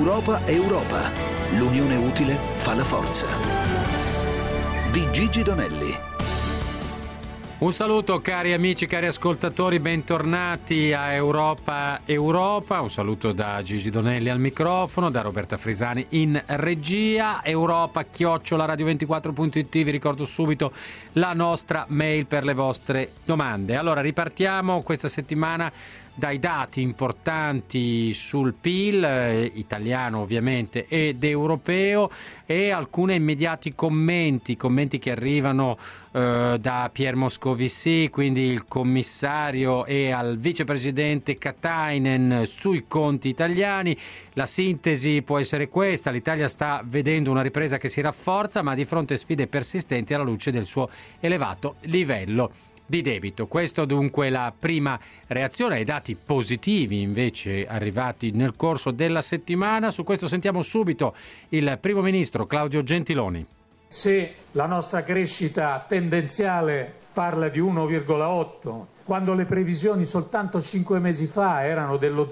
Europa è Europa. L'unione utile fa la forza. Di Gigi Donelli. Un saluto cari amici, cari ascoltatori, bentornati a Europa. Un saluto da Gigi Donelli al microfono, da Roberta Frisani in regia. Europa@radio24.it. Vi ricordo subito la nostra mail per le vostre domande. Allora, ripartiamo questa settimana dai dati importanti sul PIL italiano ovviamente ed europeo, e alcuni immediati commenti che arrivano da Pierre Moscovici, quindi il commissario, e al vicepresidente Katainen sui conti italiani. La sintesi può essere questa: l'Italia sta vedendo una ripresa che si rafforza, ma di fronte a sfide persistenti alla luce del suo elevato livello di debito. Questo dunque la prima reazione ai dati positivi invece arrivati nel corso della settimana. Su questo sentiamo subito il primo ministro Claudio Gentiloni. Se la nostra crescita tendenziale parla di 1,8, quando le previsioni soltanto 5 mesi fa erano dello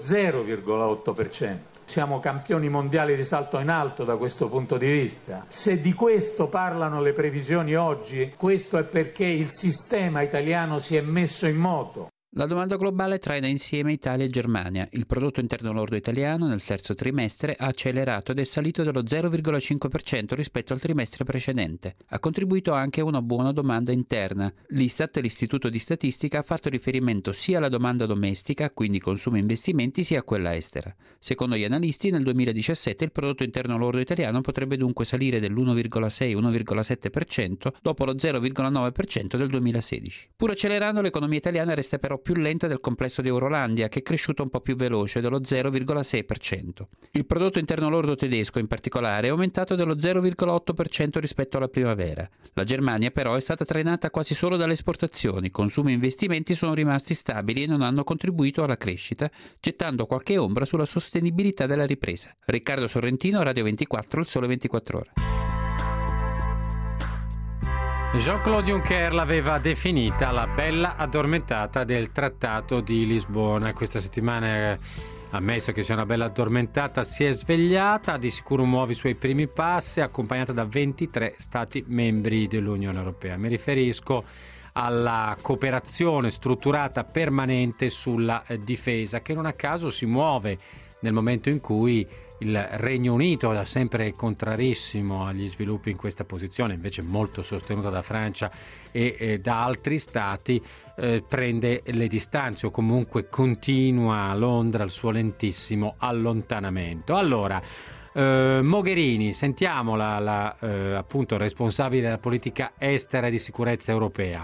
0,8%. Siamo campioni mondiali di salto in alto da questo punto di vista. Se di questo parlano le previsioni oggi, questo è perché il sistema italiano si è messo in moto. La domanda globale traina insieme Italia e Germania. Il prodotto interno lordo italiano nel terzo trimestre ha accelerato ed è salito dello 0,5% rispetto al trimestre precedente. Ha contribuito anche una buona domanda interna. L'Istat, l'Istituto di Statistica, ha fatto riferimento sia alla domanda domestica, quindi consumo e investimenti, sia a quella estera. Secondo gli analisti, nel 2017 il prodotto interno lordo italiano potrebbe dunque salire dell'1,6-1,7% dopo lo 0,9% del 2016. Pur accelerando, l'economia italiana resta però più lenta del complesso di Eurolandia, che è cresciuto un po' più veloce, dello 0,6%. Il prodotto interno lordo tedesco in particolare è aumentato dello 0,8% rispetto alla primavera. La Germania però è stata trainata quasi solo dalle esportazioni. Consumi e investimenti sono rimasti stabili e non hanno contribuito alla crescita, gettando qualche ombra sulla sostenibilità della ripresa. Riccardo Sorrentino, Radio 24, Il Sole 24 Ore. Jean-Claude Juncker l'aveva definita la bella addormentata del Trattato di Lisbona. Questa settimana ha ammesso che sia una bella addormentata, si è svegliata, di sicuro muove i suoi primi passi, accompagnata da 23 Stati membri dell'Unione Europea. Mi riferisco alla cooperazione strutturata permanente sulla difesa, che non a caso si muove nel momento in cui il Regno Unito, da sempre contrarissimo agli sviluppi in questa posizione, invece molto sostenuta da Francia e da altri stati, prende le distanze, o comunque continua a Londra il suo lentissimo allontanamento. Allora, Mogherini, sentiamo la appunto responsabile della politica estera e di sicurezza europea.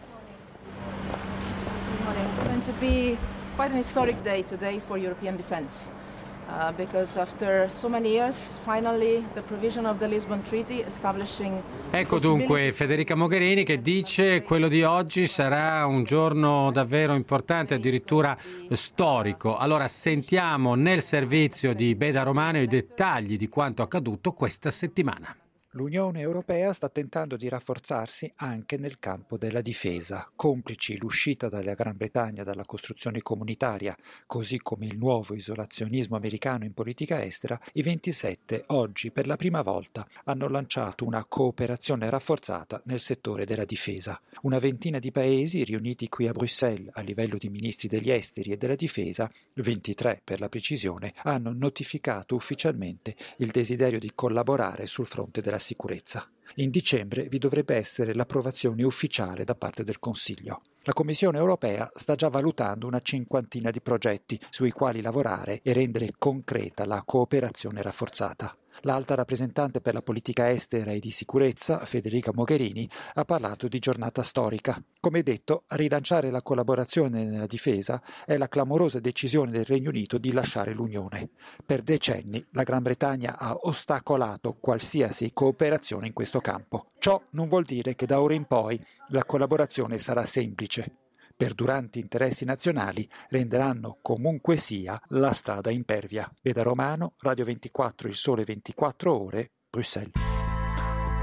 It's going to be quite an historic day today for European defense. Because after so many years, finally the provision of the Lisbon Treaty establishing. Ecco dunque Federica Mogherini che dice: quello di oggi sarà un giorno davvero importante, addirittura storico. Allora sentiamo nel servizio di Beda Romano i dettagli di quanto accaduto questa settimana. L'Unione Europea sta tentando di rafforzarsi anche nel campo della difesa, complici l'uscita dalla Gran Bretagna dalla costruzione comunitaria, così come il nuovo isolazionismo americano in politica estera. I 27 oggi per la prima volta hanno lanciato una cooperazione rafforzata nel settore della difesa. Una ventina di paesi riuniti qui a Bruxelles a livello di ministri degli esteri e della difesa, 23 per la precisione, hanno notificato ufficialmente il desiderio di collaborare sul fronte della sicurezza. In dicembre vi dovrebbe essere l'approvazione ufficiale da parte del Consiglio. La Commissione europea sta già valutando una cinquantina di progetti sui quali lavorare e rendere concreta la cooperazione rafforzata. L'alta rappresentante per la politica estera e di sicurezza, Federica Mogherini, ha parlato di giornata storica. Come detto, rilanciare la collaborazione nella difesa è la clamorosa decisione del Regno Unito di lasciare l'Unione. Per decenni la Gran Bretagna ha ostacolato qualsiasi cooperazione in questo campo. Ciò non vuol dire che da ora in poi la collaborazione sarà semplice. Perduranti interessi nazionali renderanno comunque sia la strada impervia. Beda Romano, Radio 24, Il Sole 24 Ore, Bruxelles.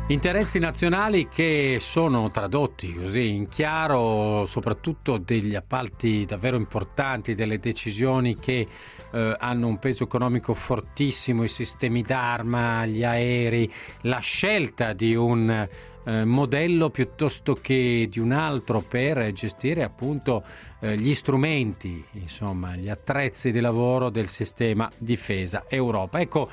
Interessi nazionali che sono tradotti così in chiaro, soprattutto degli appalti davvero importanti, delle decisioni che hanno un peso economico fortissimo, i sistemi d'arma, gli aerei, la scelta di un modello piuttosto che di un altro per gestire appunto gli strumenti, insomma gli attrezzi di lavoro del sistema difesa Europa. Ecco,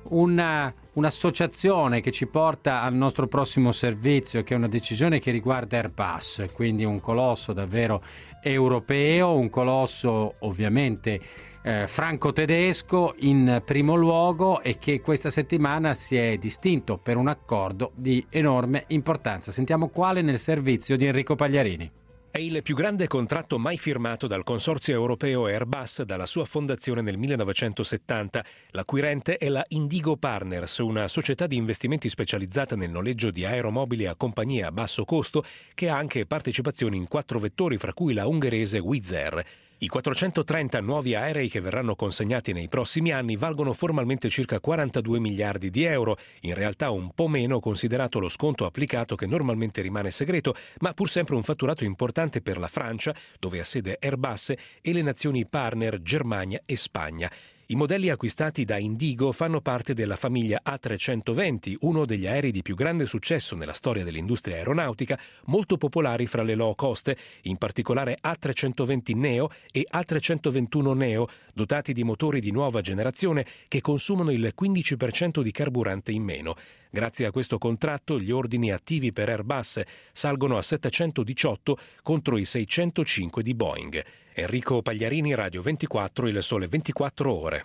un'associazione che ci porta al nostro prossimo servizio, che è una decisione che riguarda Airbus, quindi un colosso davvero europeo, un colosso ovviamente franco-tedesco in primo luogo, e che questa settimana si è distinto per un accordo di enorme importanza. Sentiamo quale nel servizio di Enrico Pagliarini. È il più grande contratto mai firmato dal consorzio europeo Airbus dalla sua fondazione nel 1970. L'acquirente è la Indigo Partners, una società di investimenti specializzata nel noleggio di aeromobili a compagnie a basso costo, che ha anche partecipazioni in 4 vettori, fra cui la ungherese Wizz Air. I 430 nuovi aerei che verranno consegnati nei prossimi anni valgono formalmente circa 42 miliardi di euro, in realtà un po' meno considerato lo sconto applicato, che normalmente rimane segreto, ma pur sempre un fatturato importante per la Francia, dove ha sede Airbus, e le nazioni partner Germania e Spagna. I modelli acquistati da Indigo fanno parte della famiglia A320, uno degli aerei di più grande successo nella storia dell'industria aeronautica, molto popolari fra le low cost, in particolare A320 Neo e A321 Neo, dotati di motori di nuova generazione che consumano il 15% di carburante in meno. Grazie a questo contratto gli ordini attivi per Airbus salgono a 718 contro i 605 di Boeing. Enrico Pagliarini, Radio 24, Il Sole 24 Ore.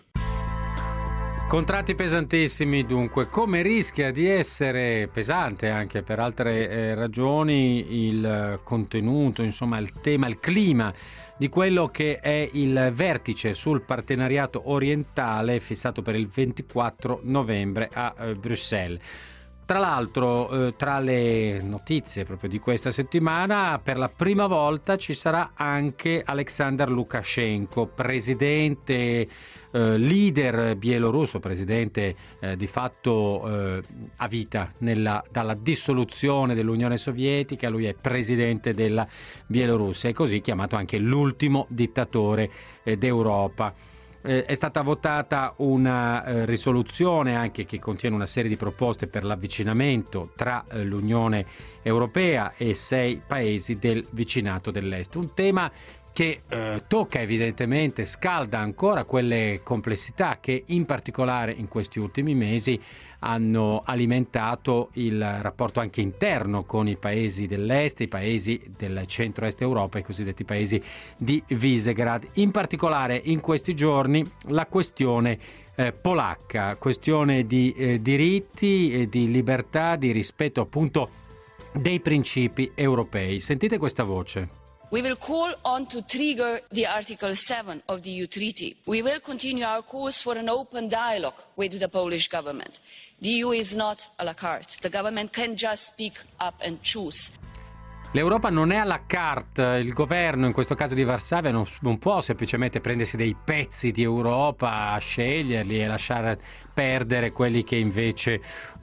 Contratti pesantissimi dunque. Come rischia di essere pesante anche per altre ragioni il contenuto, insomma il tema, il clima di quello che è il vertice sul partenariato orientale fissato per il 24 novembre a Bruxelles. Tra l'altro, tra le notizie proprio di questa settimana, per la prima volta ci sarà anche Alexander Lukashenko, presidente, leader bielorusso, presidente di fatto a vita dalla dissoluzione dell'Unione Sovietica. Lui è presidente della Bielorussia, è così chiamato anche l'ultimo dittatore d'Europa. È stata votata una risoluzione anche che contiene una serie di proposte per l'avvicinamento tra l'Unione Europea e 6 paesi del vicinato dell'Est. Un tema che tocca evidentemente, scalda ancora quelle complessità che in particolare in questi ultimi mesi hanno alimentato il rapporto anche interno con i paesi dell'Est, i paesi del centro-est Europa, i cosiddetti paesi di Visegrad. In particolare in questi giorni la questione polacca, questione di diritti, di libertà, di rispetto appunto dei principi europei. Sentite questa voce. We will call on to trigger the Article 7 of the EU Treaty. We will continue our course for an open dialogue with the Polish government. The EU is not à la carte. The government can just speak up and choose. L'Europa non è à la carte, il governo in questo caso di Varsavia non può semplicemente prendersi dei pezzi di Europa, sceglierli e lasciare perdere quelli che invece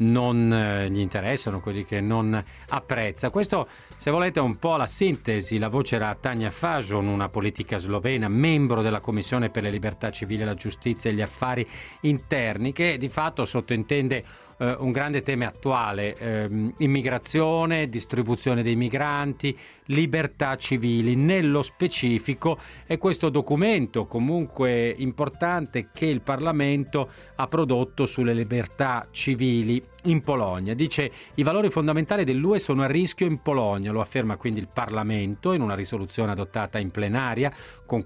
non gli interessano, quelli che non apprezza. Questo, se volete, è un po' la sintesi. La voce era Tanja Fajon, una politica slovena, membro della Commissione per le libertà civili, la giustizia e gli affari interni, che di fatto sottintende un grande tema attuale, immigrazione, distribuzione dei migranti, libertà civili. Nello specifico è questo documento comunque importante che il Parlamento ha prodotto sulle libertà civili in Polonia. Dice: i valori fondamentali dell'UE sono a rischio in Polonia, lo afferma quindi il Parlamento in una risoluzione adottata in plenaria con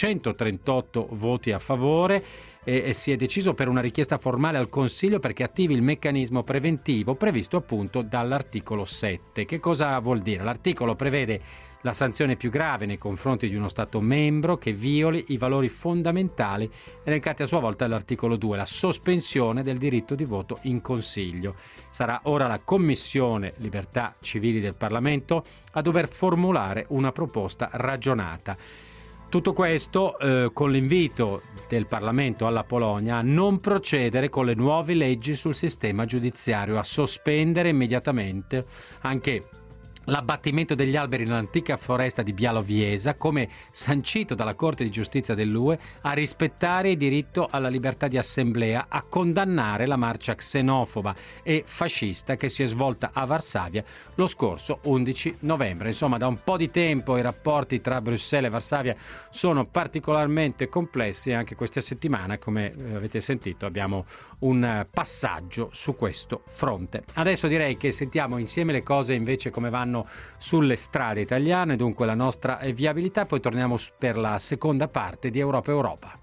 438 voti a favore. E si è deciso per una richiesta formale al Consiglio perché attivi il meccanismo preventivo previsto appunto dall'articolo 7. Che cosa vuol dire? L'articolo prevede la sanzione più grave nei confronti di uno Stato membro che violi i valori fondamentali elencati a sua volta dall'articolo 2, la sospensione del diritto di voto in Consiglio. Sarà ora la Commissione Libertà Civili del Parlamento a dover formulare una proposta ragionata. Tutto questo con l'invito del Parlamento alla Polonia a non procedere con le nuove leggi sul sistema giudiziario, a sospendere immediatamente anche l'abbattimento degli alberi nell'antica foresta di Bialowieza, come sancito dalla Corte di Giustizia dell'UE, a rispettare il diritto alla libertà di assemblea, a condannare la marcia xenofoba e fascista che si è svolta a Varsavia lo scorso 11 novembre. Insomma, da un po' di tempo i rapporti tra Bruxelles e Varsavia sono particolarmente complessi e anche questa settimana, come avete sentito, abbiamo un passaggio su questo fronte. Adesso direi che sentiamo insieme le cose invece come vanno sulle strade italiane, dunque la nostra viabilità, poi torniamo per la seconda parte di Europa.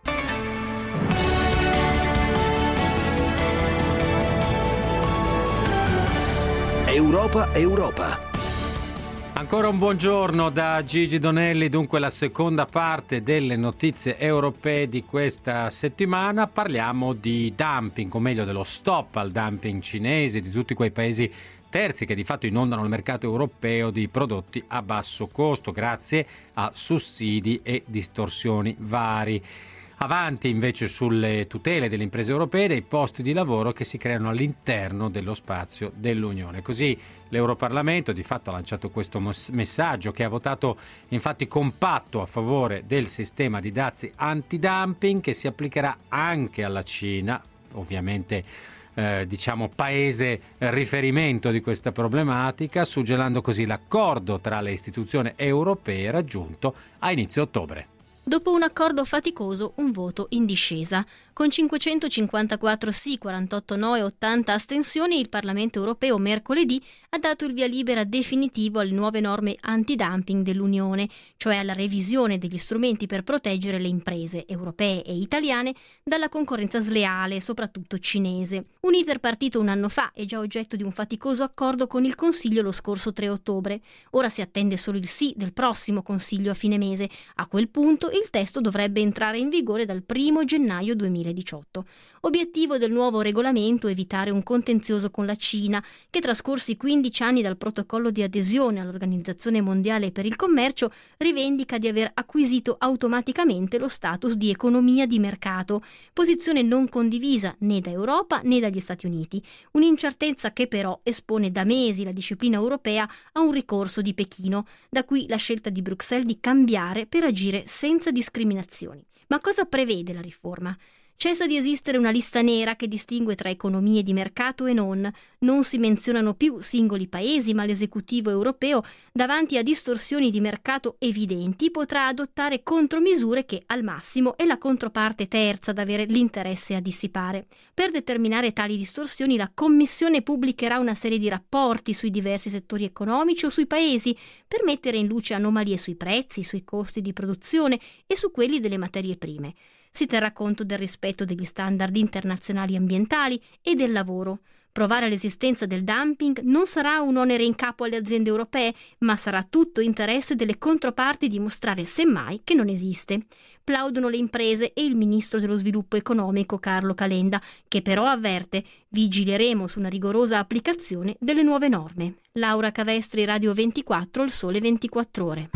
Europa. Ancora un buongiorno da Gigi Donelli, dunque la seconda parte delle notizie europee di questa settimana. Parliamo di dumping, o meglio dello stop al dumping cinese, di tutti quei paesi terzi che di fatto inondano il mercato europeo di prodotti a basso costo grazie a sussidi e distorsioni vari. Avanti invece sulle tutele delle imprese europee e dei posti di lavoro che si creano all'interno dello spazio dell'Unione. Così l'Europarlamento di fatto ha lanciato questo messaggio, che ha votato infatti compatto a favore del sistema di dazi antidumping che si applicherà anche alla Cina, ovviamente paese riferimento di questa problematica, suggellando così l'accordo tra le istituzioni europee raggiunto a inizio ottobre. Dopo un accordo faticoso, un voto in discesa. Con 554 sì, 48 no e 80 astensioni, il Parlamento europeo mercoledì ha dato il via libera definitivo alle nuove norme antidumping dell'Unione, cioè alla revisione degli strumenti per proteggere le imprese europee e italiane dalla concorrenza sleale, soprattutto cinese. Un iter partito un anno fa e già oggetto di un faticoso accordo con il Consiglio lo scorso 3 ottobre. Ora si attende solo il sì del prossimo Consiglio a fine mese. A quel punto il testo dovrebbe entrare in vigore dal 1 gennaio 2018. Obiettivo del nuovo regolamento è evitare un contenzioso con la Cina, che trascorsi 15 anni dal protocollo di adesione all'Organizzazione Mondiale per il Commercio rivendica di aver acquisito automaticamente lo status di economia di mercato, posizione non condivisa né da Europa né dagli Stati Uniti. Un'incertezza che però espone da mesi la disciplina europea a un ricorso di Pechino, da qui la scelta di Bruxelles di cambiare per agire senza discriminazioni. Ma cosa prevede la riforma? Cessa di esistere una lista nera che distingue tra economie di mercato e non si menzionano più singoli paesi, ma l'esecutivo europeo, davanti a distorsioni di mercato evidenti, potrà adottare contromisure che al massimo è la controparte terza ad avere l'interesse a dissipare. Per determinare tali distorsioni la Commissione pubblicherà una serie di rapporti sui diversi settori economici o sui paesi per mettere in luce anomalie sui prezzi, sui costi di produzione e su quelli delle materie prime. Si terrà conto del rispetto degli standard internazionali ambientali e del lavoro. Provare l'esistenza del dumping non sarà un onere in capo alle aziende europee, ma sarà tutto interesse delle controparti dimostrare semmai che non esiste. Plaudono le imprese e il ministro dello sviluppo economico Carlo Calenda, che però avverte: vigileremo su una rigorosa applicazione delle nuove norme. Laura Cavestri, Radio 24, Il Sole 24 Ore.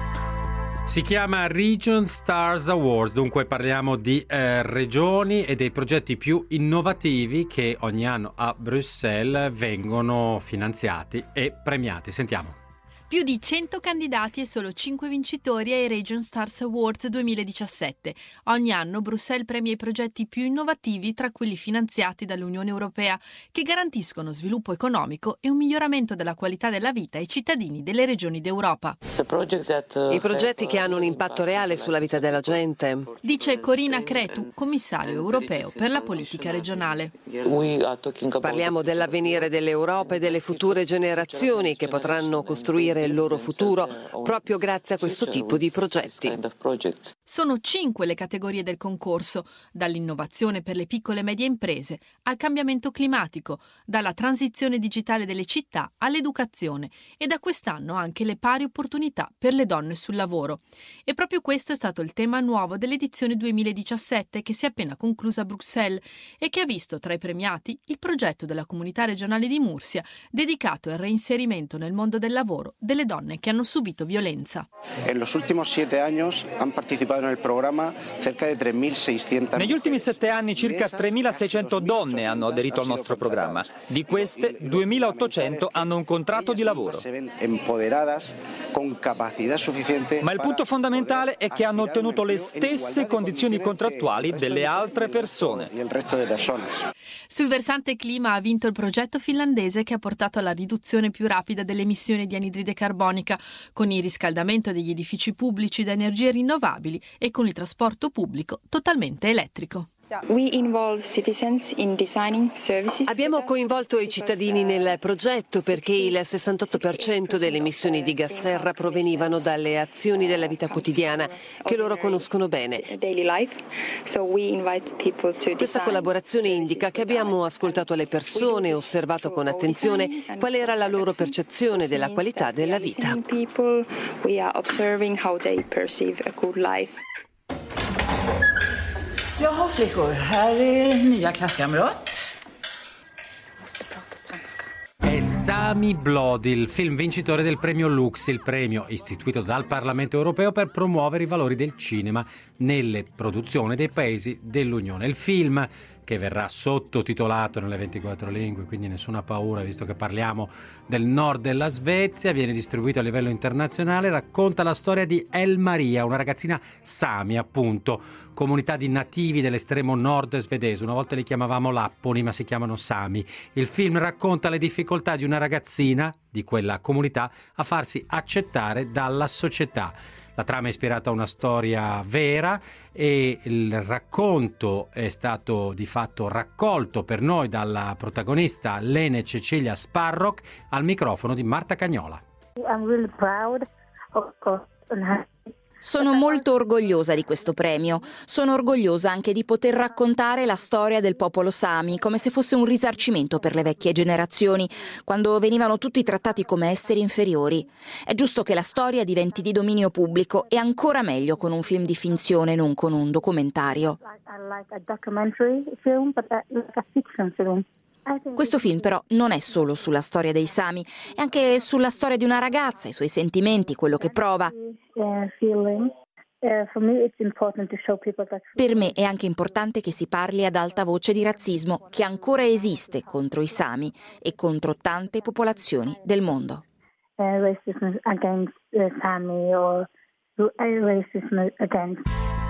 Si chiama Region Stars Awards, dunque parliamo di regioni e dei progetti più innovativi che ogni anno a Bruxelles vengono finanziati e premiati. Sentiamo. Più di 100 candidati e solo 5 vincitori ai Region Stars Awards 2017. Ogni anno Bruxelles premia i progetti più innovativi tra quelli finanziati dall'Unione Europea, che garantiscono sviluppo economico e un miglioramento della qualità della vita ai cittadini delle regioni d'Europa. I progetti che hanno un impatto reale sulla vita della gente. Dice Corina Cretu, commissario europeo per la politica regionale. Parliamo dell'avvenire dell'Europa e delle future generazioni che potranno costruire il loro futuro proprio grazie a questo tipo di progetti. Sono 5 le categorie del concorso, dall'innovazione per le piccole e medie imprese al cambiamento climatico, dalla transizione digitale delle città all'educazione e da quest'anno anche le pari opportunità per le donne sul lavoro. E proprio questo è stato il tema nuovo dell'edizione 2017 che si è appena conclusa a Bruxelles e che ha visto tra i premiati il progetto della Comunità regionale di Murcia dedicato al reinserimento nel mondo del lavoro delle donne che hanno subito violenza. Negli ultimi 7 anni hanno partecipato nel programma cerca di 3.600. Negli ultimi 7 anni circa 3.600 donne hanno aderito al nostro programma. Di queste 2.800 hanno un contratto di lavoro. Ma il punto fondamentale è che hanno ottenuto le stesse condizioni contrattuali delle altre persone. Sul versante clima ha vinto il progetto finlandese che ha portato alla riduzione più rapida delle emissioni di anidride carbonica, con il riscaldamento degli edifici pubblici da energie rinnovabili e con il trasporto pubblico totalmente elettrico. Abbiamo coinvolto i cittadini nel progetto perché il 68% delle emissioni di gas serra provenivano dalle azioni della vita quotidiana che loro conoscono bene. Questa collaborazione indica che abbiamo ascoltato le persone e osservato con attenzione qual era la loro percezione della qualità della vita. Jaha flickor, här är er nya klasskamrat. Måste prata svenska. È Sami Blodi, il film vincitore del premio Lux, il premio istituito dal Parlamento europeo per promuovere i valori del cinema nelle produzioni dei paesi dell'Unione. Il film, che verrà sottotitolato nelle 24 lingue, quindi nessuna paura visto che parliamo del nord della Svezia, viene distribuito a livello internazionale, racconta la storia di El Maria, una ragazzina Sami appunto, comunità di nativi dell'estremo nord svedese, una volta li chiamavamo Lapponi ma si chiamano Sami. Il film racconta le difficoltà di una ragazzina di quella comunità a farsi accettare dalla società. La trama è ispirata a una storia vera e il racconto è stato di fatto raccolto per noi dalla protagonista Lene Cecilia Sparrock al microfono di Marta Cagnola. Sono molto orgogliosa di questo premio. Sono orgogliosa anche di poter raccontare la storia del popolo Sami come se fosse un risarcimento per le vecchie generazioni, quando venivano tutti trattati come esseri inferiori. È giusto che la storia diventi di dominio pubblico e ancora meglio con un film di finzione, non con un documentario. Questo film però non è solo sulla storia dei Sami, è anche sulla storia di una ragazza, i suoi sentimenti, quello che prova. Per me è anche importante che si parli ad alta voce di razzismo che ancora esiste contro i Sami e contro tante popolazioni del mondo. Racism against Sami or racism against.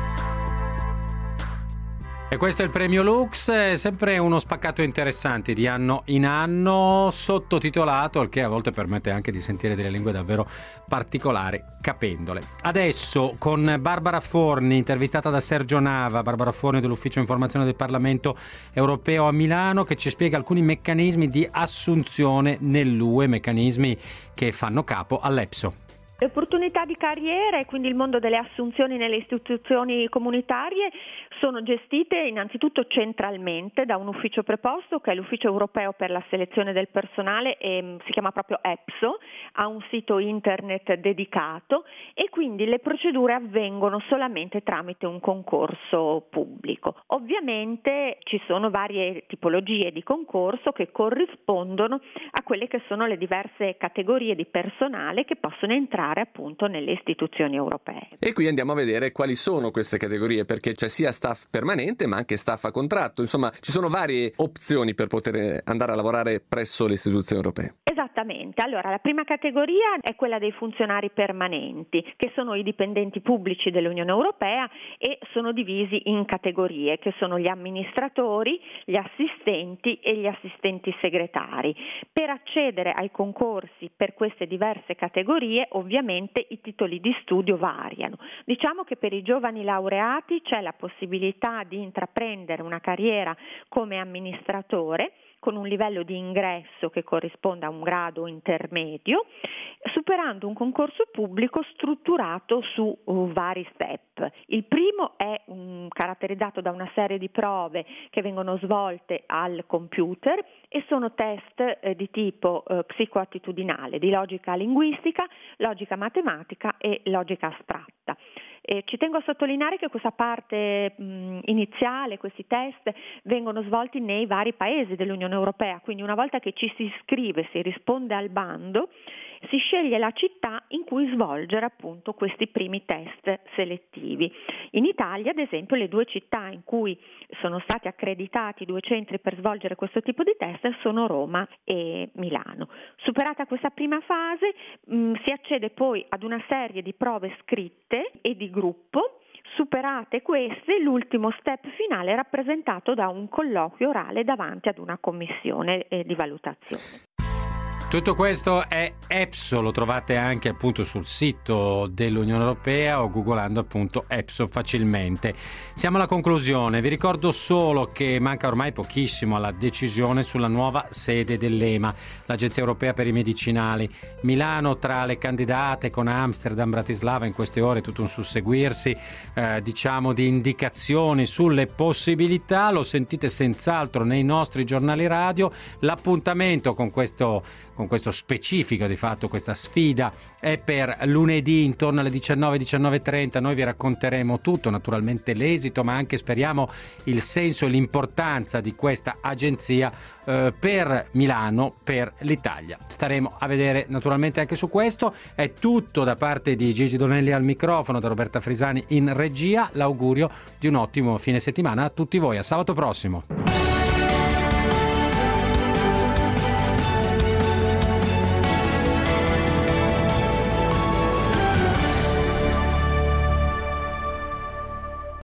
E questo è il premio Lux, è sempre uno spaccato interessante di anno in anno, sottotitolato, il che a volte permette anche di sentire delle lingue davvero particolari, capendole. Adesso con Barbara Forni, intervistata da Sergio Nava, Barbara Forni dell'Ufficio Informazione del Parlamento Europeo a Milano, che ci spiega alcuni meccanismi di assunzione nell'UE, meccanismi che fanno capo all'EPSO. Le opportunità di carriera e quindi il mondo delle assunzioni nelle istituzioni comunitarie sono gestite innanzitutto centralmente da un ufficio preposto che è l'Ufficio Europeo per la Selezione del Personale e si chiama proprio EPSO, ha un sito internet dedicato e quindi le procedure avvengono solamente tramite un concorso pubblico. Ovviamente ci sono varie tipologie di concorso che corrispondono a quelle che sono le diverse categorie di personale che possono entrare appunto nelle istituzioni europee. E qui andiamo a vedere quali sono queste categorie, perché c'è sia staff permanente ma anche staff a contratto, insomma ci sono varie opzioni per poter andare a lavorare presso le istituzioni europee. Esattamente, allora la prima categoria è quella dei funzionari permanenti, che sono i dipendenti pubblici dell'Unione Europea e sono divisi in categorie, che sono gli amministratori, gli assistenti e gli assistenti segretari. Per accedere ai concorsi per queste diverse categorie, ovviamente i titoli di studio variano. Diciamo che per i giovani laureati c'è la possibilità di intraprendere una carriera come amministratore con un livello di ingresso che corrisponde a un grado intermedio, superando un concorso pubblico strutturato su vari step. Il primo è caratterizzato da una serie di prove che vengono svolte al computer e sono test di tipo psicoattitudinale, di logica linguistica, logica matematica e logica astratta. Ci tengo a sottolineare che questa parte iniziale, questi test, vengono svolti nei vari paesi dell'Unione Europea, quindi una volta che ci si iscrive, si risponde al bando, si sceglie la città in cui svolgere appunto questi primi test selettivi. In Italia, ad esempio, le 2 città in cui sono stati accreditati 2 centri per svolgere questo tipo di test sono Roma e Milano. Superata questa prima fase, si accede poi ad una serie di prove scritte e di gruppo. Superate queste, l'ultimo step finale è rappresentato da un colloquio orale davanti ad una commissione di valutazione. Tutto questo è EPSO, lo trovate anche appunto sul sito dell'Unione Europea o googolando appunto EPSO facilmente. Siamo alla conclusione, vi ricordo solo che manca ormai pochissimo alla decisione sulla nuova sede dell'EMA, l'Agenzia Europea per i Medicinali. Milano tra le candidate con Amsterdam, Bratislava, in queste ore tutto un susseguirsi di indicazioni sulle possibilità, lo sentite senz'altro nei nostri giornali radio. L'appuntamento con questo specifico, di fatto questa sfida, è per lunedì intorno alle 19:30. Noi vi racconteremo tutto, naturalmente l'esito, ma anche speriamo il senso e l'importanza di questa agenzia per Milano, per l'Italia. Staremo a vedere naturalmente anche su questo. È tutto da parte di Gigi Donelli al microfono, da Roberta Frisani in regia. L'augurio di un ottimo fine settimana a tutti voi. A sabato prossimo.